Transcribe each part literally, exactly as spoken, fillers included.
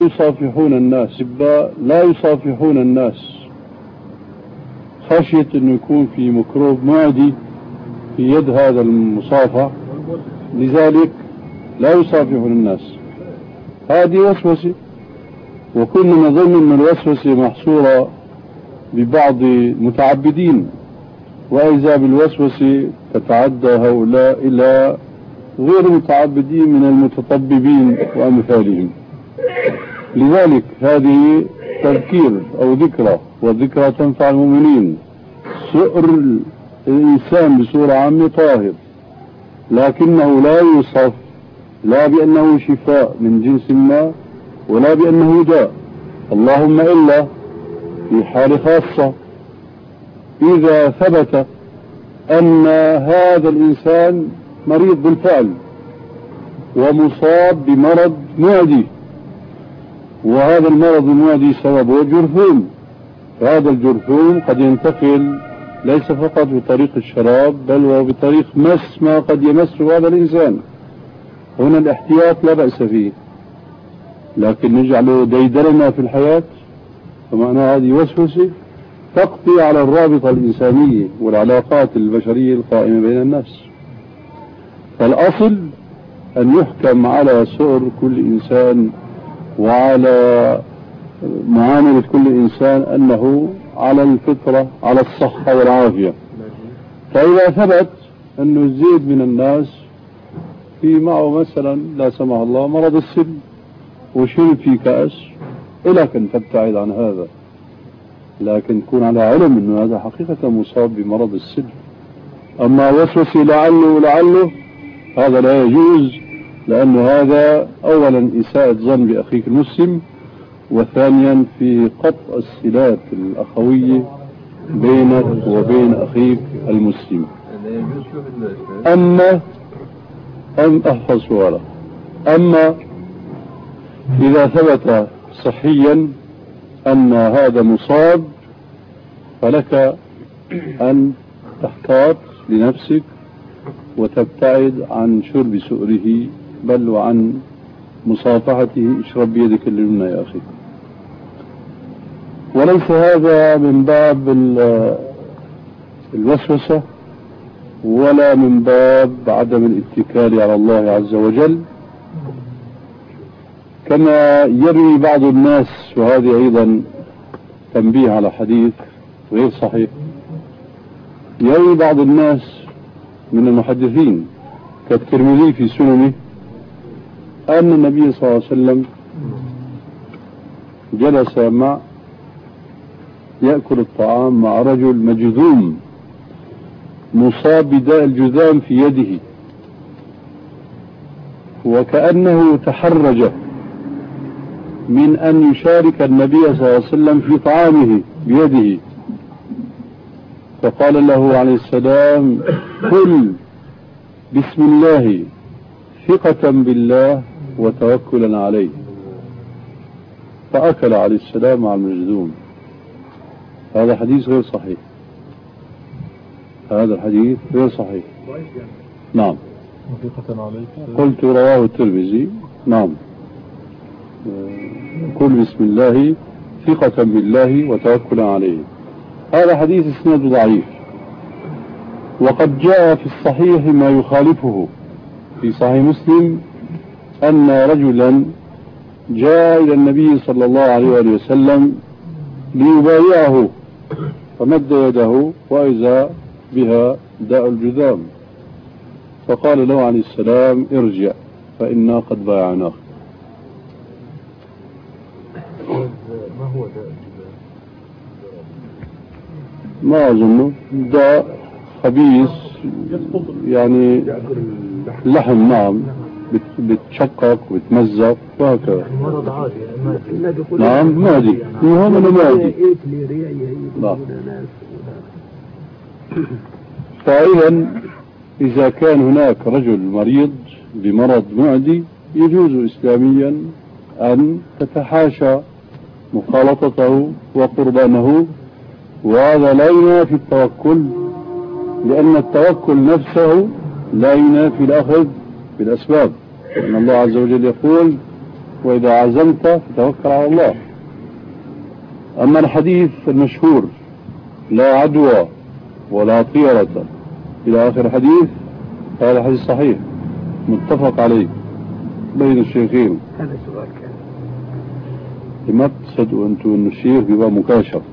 يصافحون الناس، لا يصافحون الناس خشية أنه يكون في ميكروب معدي في يد هذا المصافح، لذلك لا يصافحون الناس. هذه وسوسة، وكنا نظن أن الوسوسة محصورة ببعض متعبدين، وإذا بالوسوسة تتعدى هؤلاء إلى غير متعبدين من المتطببين وأمثالهم. لذلك هذه تذكير أو ذكرى، والذكرى تنفع المؤمنين. سؤر الإنسان بصورة عامة طاهر، لكنه لا يوصف لا بأنه شفاء من جنس ما ولا بأنه داء، اللهم إلا في حال خاصة، إذا ثبت أن هذا الإنسان مريض بالفعل ومصاب بمرض معدي، وهذا المرض المعدي سببه جرثوم، فهذا الجرثوم قد ينتقل ليس فقط بطريق الشراب بل وبطريق مس ما قد يمسه هذا الإنسان. هنا الاحتياط لا بأس فيه، لكن نجعله ديدرنا في الحياة، فمعنى هذه وسوسة تقضي على الرابطة الإنسانية والعلاقات البشرية القائمة بين الناس. فالأصل أن يحكم على سؤر كل إنسان وعلى معاملة كل إنسان أنه على الفطرة، على الصحة والعافية. فإذا ثبت أنه الزيد من الناس في معه مثلا لا سمح الله مرض السل وشرب في كأس، إلك أن تبتعد عن هذا، لكن تكون على علم أنه هذا حقيقة مصاب بمرض السل. أما وسوسة لعله لعله هذا لا يجوز، لأن هذا أولا إساءة ظن بأخيك المسلم، وثانيا في قطع الصلات الأخوية بينك وبين أخيك المسلم. أما أم أحفظ سؤالك، أما إذا ثبت صحيا أن هذا مصاب فلك أن تحتاط لنفسك وتبتعد عن شرب سؤره، بل وعن مصافحته. اشرب بيدك اليمنى يا أخي. وليس هذا من باب الوسوسة ولا من باب عدم الاتكال على الله عز وجل، كما يروي بعض الناس، وهذه أيضا تنبيه على حديث غير صحيح. يروي بعض الناس من المحدثين كالترمذي في سننه أن النبي صلى الله عليه وسلم جلس مع يأكل الطعام مع رجل مجذوم مصاب بداء الجذام في يده، وكأنه تحرج من أن يشارك النبي صلى الله عليه وسلم في طعامه بيده، فقال له عليه السلام: كل بسم الله ثقة بالله وتوكلا عليه. فأكل عليه السلام مع المجذوم. هذا حديث غير صحيح، هذا الحديث غير صحيح. نعم، قلت رواه الترمذي. نعم، كل بسم الله ثقة بالله وتوكلا عليه. هذا حديث اسناده ضعيف، وقد جاء في الصحيح ما يخالفه. في صحيح مسلم أن رجلا جاء إلى النبي صلى الله عليه وآله وسلم ليبايعه، فمد يده وإذا بها داء الجذام، فقال له عليه السلام: ارجع فإنا قد بايعناك. ما هو داء الجذام؟ ما أظنه داء خبيث، يعني لحم. نعم، بتشقق وبتمزق وهكذا. مرض عادي. نعم، مادي. هو من مادي. نعم. فإذا إذا كان هناك رجل مريض بمرض معدي يجوز إسلاميا أن تتحاشى مخالطته وقربانه، وهذا لا ينافي التوكل، لأن التوكل نفسه لا ينافي الأخذ بالأسباب. إن الله عز وجل يقول: وإذا عزمت فتوكل على الله. أما الحديث المشهور لا عدوى ولا طيرة إلى آخر الحديث، هذا حديث صحيح متفق عليه بين الشيخين. هذا سؤال كان لما تصدقوا أنتم أن الشيخ بيبقى مكاشف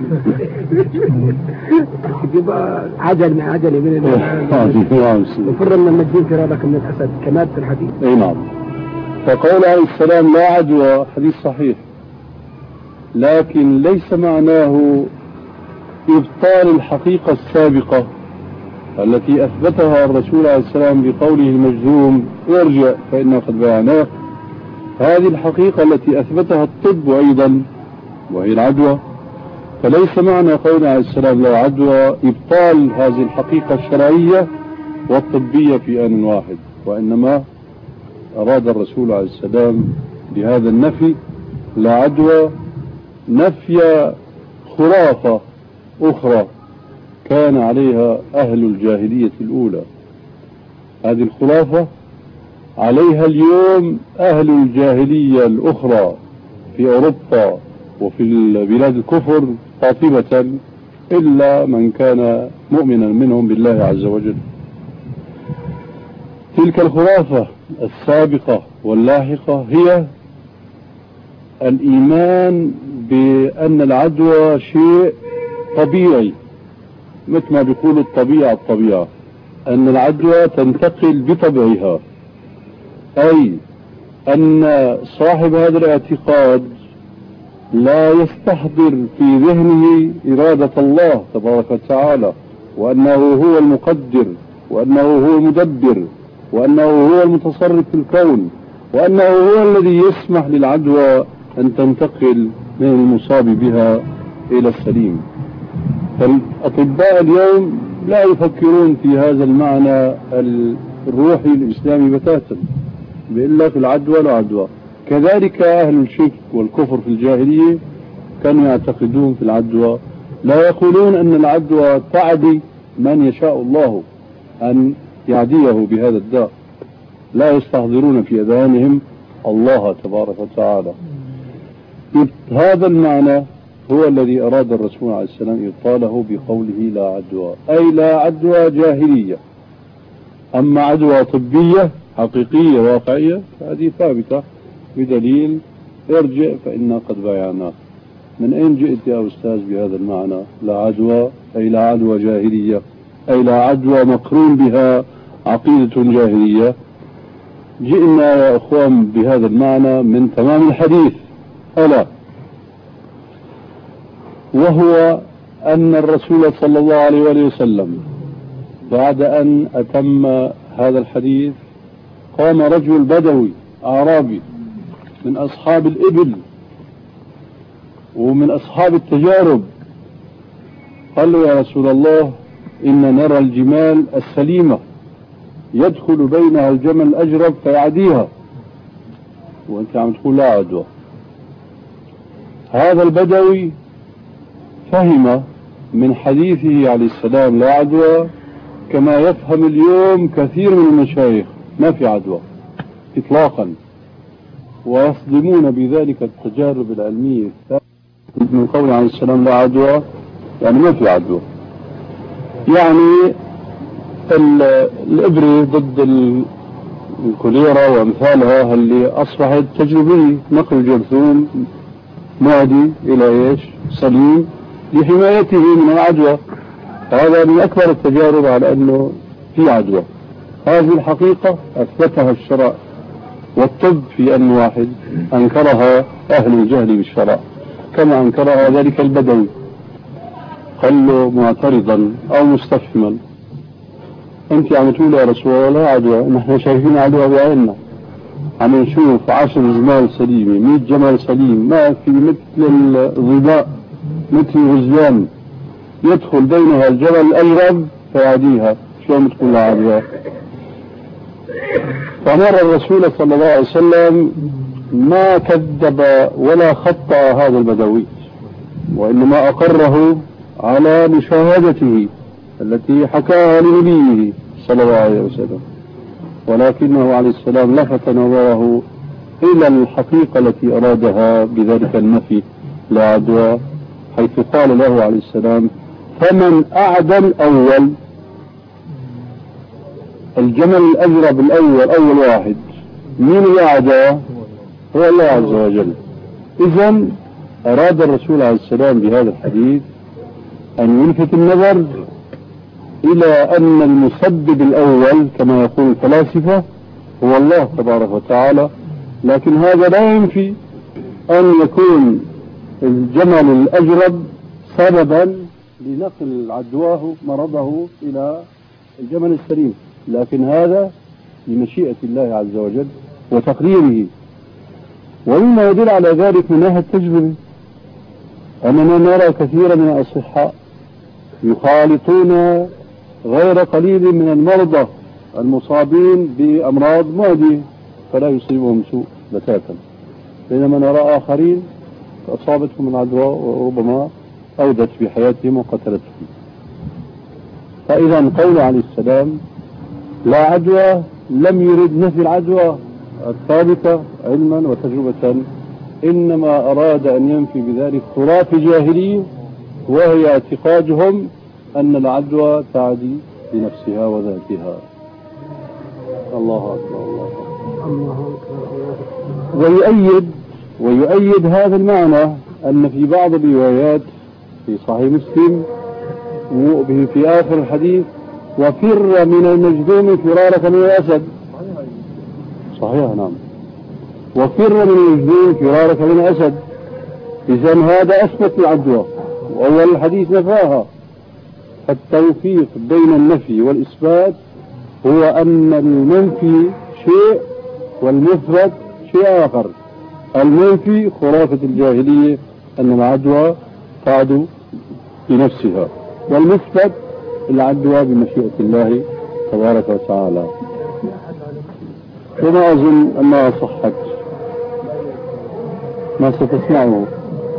بيبقى عجل من عجل من وفر من المجنون فرارك من الأسد كمادة الحديث. أي نعم. فقول عليه السلام لا عدوى حديث صحيح، لكن ليس معناه إبطال الحقيقة السابقة التي أثبتها الرسول عليه السلام بقوله المجذوم ارجع فإنا قد بايعناه. هذه الحقيقة التي أثبتها الطب أيضا وهي العدوى، فليس معنى قول عليه السلام لا عدوى إبطال هذه الحقيقة الشرعية والطبية في آن واحد، وإنما أراد الرسول عليه السلام بهذا النفي لا عدوى نفي خرافة أخرى كان عليها أهل الجاهلية الأولى. هذه الخرافة عليها اليوم أهل الجاهلية الأخرى في أوروبا وفي بلاد الكفر قاطبة، إلا من كان مؤمنا منهم بالله عز وجل. تلك الخرافة السابقة واللاحقة هي الإيمان بأن العدوى شيء طبيعي، مثل ما بيقول الطبيعة الطبيعة، أن العدوى تنتقل بطبعها، أي أن صاحب هذا الاعتقاد لا يستحضر في ذهنه إرادة الله تبارك وتعالى، وأنه هو المقدر، وأنه هو المدبر، وأنه هو المتصرف في الكون، وأنه هو الذي يسمح للعدوى أن تنتقل من المصاب بها إلى السليم. فالأطباء اليوم لا يفكرون في هذا المعنى الروحي الإسلامي بتاتا، بيقول لك العدوى لا عدوى. كذلك أهل الشرك والكفر في الجاهلية كانوا يعتقدون في العدوى، لا يقولون أن العدوى تعدي من يشاء الله أن يعديه بهذا الداء، لا يستحضرون في أذهانهم الله تبارك وتعالى. هذا المعنى هو الذي أراد الرسول عليه السلام إبطاله بقوله لا عدوى، أي لا عدوى جاهلية. أما عدوى طبية حقيقية واقعية فهذه ثابتة بدليل ارجع فإنا قد بايعناه. من أين جئت يا أستاذ بهذا المعنى لا عدوى؟ أي لا عدوى جاهلية، أي لا عدوى مقرون بها عقيدة جاهلية. جئنا يا أخوان بهذا المعنى من تمام الحديث، ألا وهو أن الرسول صلى الله عليه وآله وسلم بعد أن أتم هذا الحديث قام رجل بدوي أعرابي من أصحاب الإبل ومن أصحاب التجارب، قال له يا رسول الله إن نرى الجمال السليمة يدخل بينها الجمل الأجرب فيعديها وأنت عم تقول لا عدوى. هذا البدوي فهم من حديثه عليه السلام لا عدوى كما يفهم اليوم كثير من المشايخ ما في عدوى إطلاقا، ويصدمون بذلك التجارب العلمية من قول عليه السلام لا عدوى يعني ما في عدوى. يعني الإبرة ضد الكوليرا وأمثالها اللي أصبحت تجربية، نقل الجرثوم معدي إلى إيش سليم لحمايته من العدوى، هذا من أكبر التجارب على أنه في عدوى. هذه الحقيقة أثبتها الشرع والطب في أن واحد أنكرها أهل الجهل بالشرع كما أنكرها ذلك البدوي. قال له معترضا أو مستفهما أنت عم تقول يا رسول الله لا عدوى، نحن شايفين عدوى بعيننا، عم نشوف عشر جمال سليمة مئة جمل سليم ما في مثل الظباء مثل الغزلان يدخل بينها الجبل الأجرب فيعديها، شو تقول لا عدوى؟ فمر الرسول صلى الله عليه وسلم ما كذب ولا خطأ هذا البدوي، وإنما أقره على مشاهدته التي حكاها لنبيه صلى الله عليه وسلم، ولكنه عليه السلام لفت نظره إلى الحقيقة التي أرادها بذلك النفي لا عدوى، حيث قال له عليه السلام: فمن أعدى الأول. الجمل الأجرب الأول أول واحد، مين اللي أعداه؟ هو الله عز وجل. إذن أراد الرسول عليه السلام بهذا الحديث أن يلفت النظر إلى أن المسبب الأول كما يقول الفلاسفة هو الله تبارك وتعالى، لكن هذا لا ينفي أن يكون الجمل الأجرب سببا لنقل عدواه مرضه إلى الجمل السليم، لكن هذا بمشيئة الله عز وجل وتقديره. ومما يدل على ذلك من ناحية التجربة أننا نرى كثيرا من الأصحاء يخالطون غير قليل من المرضى المصابين بأمراض معدية فلا يصيبهم سوء بتاتا، بينما نرى آخرين أصابتهم العدوى وربما أودت بحياتهم وقتلتهم. فإذا قول عليه السلام لا عدوى لم يرد نفي العدوى الثابتة علما وتجربة، إنما أراد أن ينفي بذلك خراف جاهلية، وهي اعتقادهم أن العدوى تعدي بنفسها وذاتها. الله أكبر الله أكبر. ويؤيد ويؤيد هذا المعنى أن في بعض الروايات في صحيح مسلم وبه في آخر الحديث: وفر من المجذوم فرارك من الأسد. صحيح نعم، وفر من المجذوم فرارك من الأسد. إذن هذا أثبت العدوى، وأول الحديث نفاها. التوفيق بين النفي والإثبات هو أن المنفي شيء والمثبت شيء آخر. المنفي خرافة الجاهلية أن العدوى تعدو بنفسها، والمثبت العدوى بمشيئة الله تبارك وتعالى. وما أظن أنها صحت ما ستسمعه.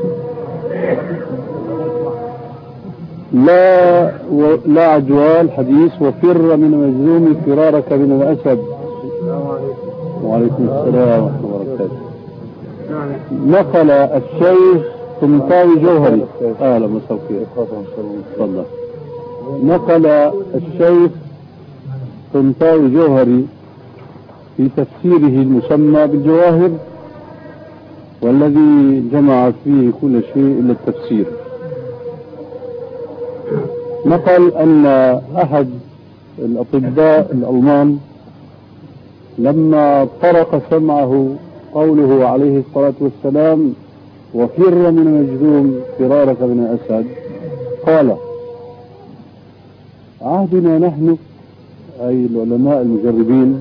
لا و... لا عدوى الحديث: وفر من مجذوم فرارك من الأسد. وعليكم السلام ورحمة الله وبركاته. نقل الشيخ طنطاوي جوهري أهلا وسهلا. نقل الشيخ طنطاوي جوهري في تفسيره المسمى بالجواهر، والذي جمع فيه كل شيء إلا التفسير، نقل أن أحد الأطباء الألمان لما طرق سمعه قوله عليه الصلاة والسلام: وفر من المجذوم فرارك من الأسد، قال: عهدنا نحن أي العلماء المجربين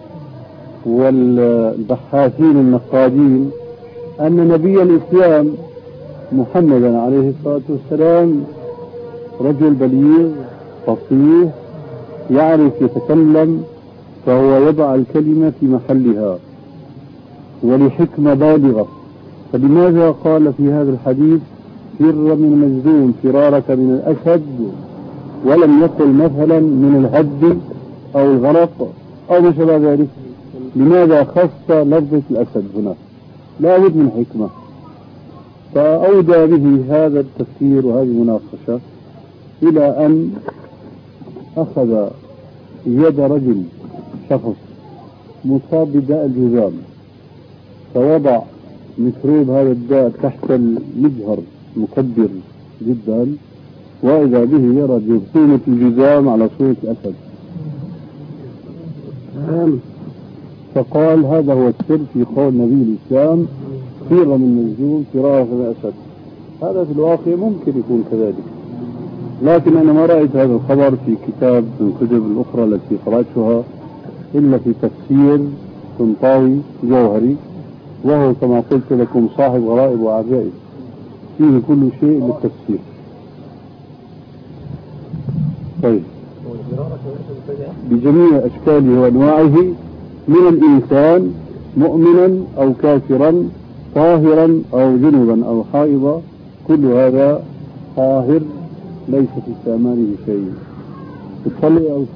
والبحاثين النقادين أن نبي الإسلام محمدا عليه الصلاة والسلام رجل بليغ فصيح يعرف يتكلم، فهو يضع الكلمة في محلها ولحكمة بالغة. فلماذا قال في هذا الحديث: فر من مجذوم فرارك من الأسد، ولم يقل مثلا من الهد أو الغرق أو ما شابه ذلك؟ لماذا خص لفظة الأسد هنا؟ لا بد من حكمة. فأودى به هذا التفسير وهذه المناقشة إلى أن أخذ يد رجل شخص مصاب بداء الجذام، فوضع ميكروب هذا الداء تحت المجهر مكبر جدا، وإذا به يرى جرثومة الجذام على صورة أسد. فقال: هذا هو السر في قول نبي الإسلام: فر من مجذوم فرارك من الأسد. هذا في الواقع ممكن يكون كذلك، لكن أنا ما رأيت هذا الخبر في كتاب من الكتب الأخرى التي قرأتها إلا في تفسير طنطاوي جوهري، وهو كما قلت لكم صاحب غرائب وعجائب، فيه كل شيء للتفسير. طيب، بجميع أشكاله وأنواعه، من الإنسان مؤمنا أو كافرا، طاهرا أو جنبا أو حائضا، كل هذا طاهر ليس في استعماله شيء. تصلي أو